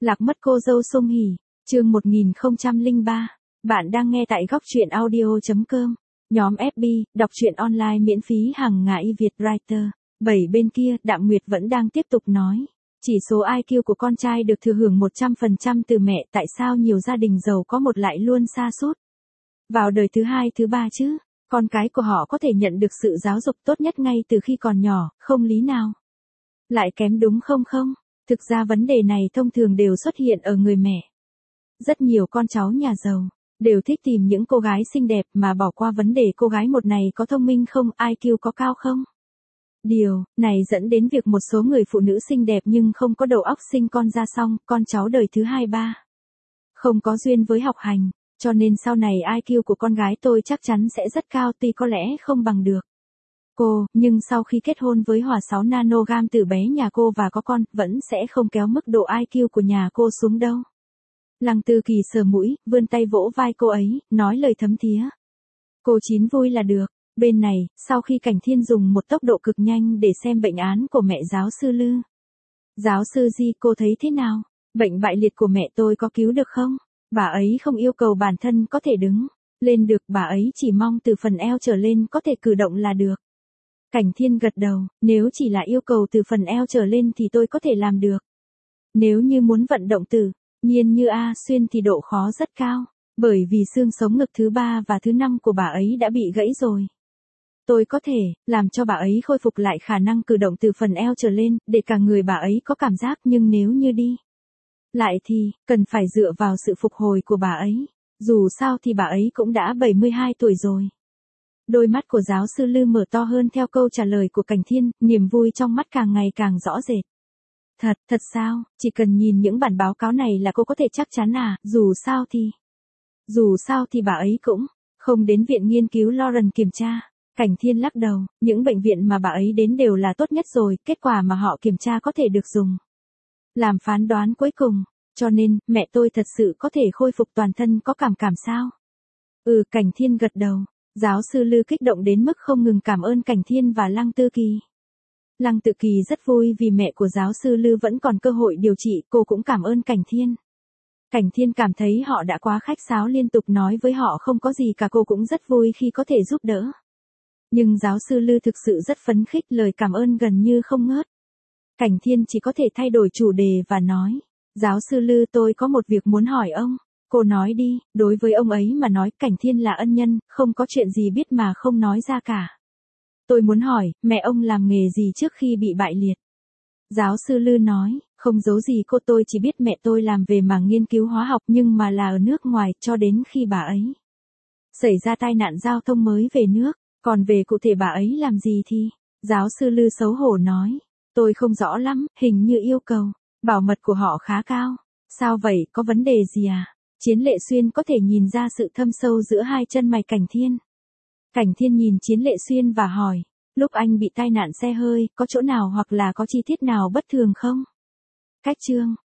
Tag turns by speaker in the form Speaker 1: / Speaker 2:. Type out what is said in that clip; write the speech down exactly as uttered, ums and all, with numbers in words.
Speaker 1: Lạc mất cô dâu Song Hỷ, chương một nghìn không trăm lẻ ba. Bạn đang nghe tại góc truyện audio chấm com. Nhóm ép bê, đọc truyện online miễn phí hàng ngày Việt Writer. Bảy bên kia, Đạm Nguyệt vẫn đang tiếp tục nói. Chỉ số i kiu của con trai được thừa hưởng một trăm phần trăm từ mẹ, tại sao nhiều gia đình giàu có một lại luôn sa sút vào đời thứ hai thứ ba chứ? Con cái của họ có thể nhận được sự giáo dục tốt nhất ngay từ khi còn nhỏ, không lý nào lại kém đúng không không? Thực ra vấn đề này thông thường đều xuất hiện ở người mẹ. Rất nhiều con cháu nhà giàu đều thích tìm những cô gái xinh đẹp mà bỏ qua vấn đề cô gái một này có thông minh không, i kiu có cao không. Điều này dẫn đến việc một số người phụ nữ xinh đẹp nhưng không có đầu óc sinh con ra xong, con cháu đời thứ hai ba không có duyên với học hành, cho nên sau này i kiu của con gái tôi chắc chắn sẽ rất cao, tuy có lẽ không bằng được cô, nhưng sau khi kết hôn với Hòa sáu nanogam từ bé nhà cô và có con, vẫn sẽ không kéo mức độ i kiu của nhà cô xuống đâu. Lăng Tư Kỳ sờ mũi, vươn tay vỗ vai cô ấy, nói lời thấm thía. Cô chín vui là được. Bên này, sau khi Cảnh Thiên dùng một tốc độ cực nhanh để xem bệnh án của mẹ giáo sư Lư. Giáo sư Di, cô thấy thế nào? Bệnh bại liệt của mẹ tôi có cứu được không? Bà ấy không yêu cầu bản thân có thể đứng lên được, bà ấy chỉ mong từ phần eo trở lên có thể cử động là được. Cảnh Thiên gật đầu, nếu chỉ là yêu cầu từ phần eo trở lên thì tôi có thể làm được. Nếu như muốn vận động tự nhiên như A Xuyên thì độ khó rất cao, bởi vì xương sống ngực thứ ba và thứ năm của bà ấy đã bị gãy rồi. Tôi có thể làm cho bà ấy khôi phục lại khả năng cử động từ phần eo trở lên, để cả người bà ấy có cảm giác, nhưng nếu như đi lại thì, cần phải dựa vào sự phục hồi của bà ấy. Dù sao thì bà ấy cũng đã bảy mươi hai tuổi rồi. Đôi mắt của giáo sư Lư mở to hơn theo câu trả lời của Cảnh Thiên, niềm vui trong mắt càng ngày càng rõ rệt. Thật, thật sao, chỉ cần nhìn những bản báo cáo này là cô có thể chắc chắn à, dù sao thì... Dù sao thì bà ấy cũng không đến viện nghiên cứu Lawrence kiểm tra. Cảnh Thiên lắc đầu, những bệnh viện mà bà ấy đến đều là tốt nhất rồi, kết quả mà họ kiểm tra có thể được dùng làm phán đoán cuối cùng, cho nên, mẹ tôi thật sự có thể khôi phục toàn thân có cảm cảm sao? Ừ, Cảnh Thiên gật đầu. Giáo sư Lư kích động đến mức không ngừng cảm ơn Cảnh Thiên và Lăng Tư Kỳ. Lăng Tự Kỳ rất vui vì mẹ của giáo sư Lư vẫn còn cơ hội điều trị, cô cũng cảm ơn Cảnh Thiên. Cảnh Thiên cảm thấy họ đã quá khách sáo, liên tục nói với họ không có gì cả, cô cũng rất vui khi có thể giúp đỡ. Nhưng giáo sư Lư thực sự rất phấn khích, lời cảm ơn gần như không ngớt. Cảnh Thiên chỉ có thể thay đổi chủ đề và nói, giáo sư Lư, tôi có một việc muốn hỏi ông. Cô nói đi, đối với ông ấy mà nói, Cảnh Thiên là ân nhân, không có chuyện gì biết mà không nói ra cả. Tôi muốn hỏi, mẹ ông làm nghề gì trước khi bị bại liệt? Giáo sư Lư nói, không giấu gì cô, tôi chỉ biết mẹ tôi làm về mảng nghiên cứu hóa học, nhưng mà là ở nước ngoài, cho đến khi bà ấy xảy ra tai nạn giao thông mới về nước. Còn về cụ thể bà ấy làm gì thì, giáo sư Lư xấu hổ nói, tôi không rõ lắm, hình như yêu cầu bảo mật của họ khá cao. Sao vậy, có vấn đề gì à? Chiến Lệ Xuyên có thể nhìn ra sự thâm sâu giữa hai chân mày Cảnh Thiên. Cảnh Thiên nhìn Chiến Lệ Xuyên và hỏi, lúc anh bị tai nạn xe hơi, có chỗ nào hoặc là có chi tiết nào bất thường không? Cách chương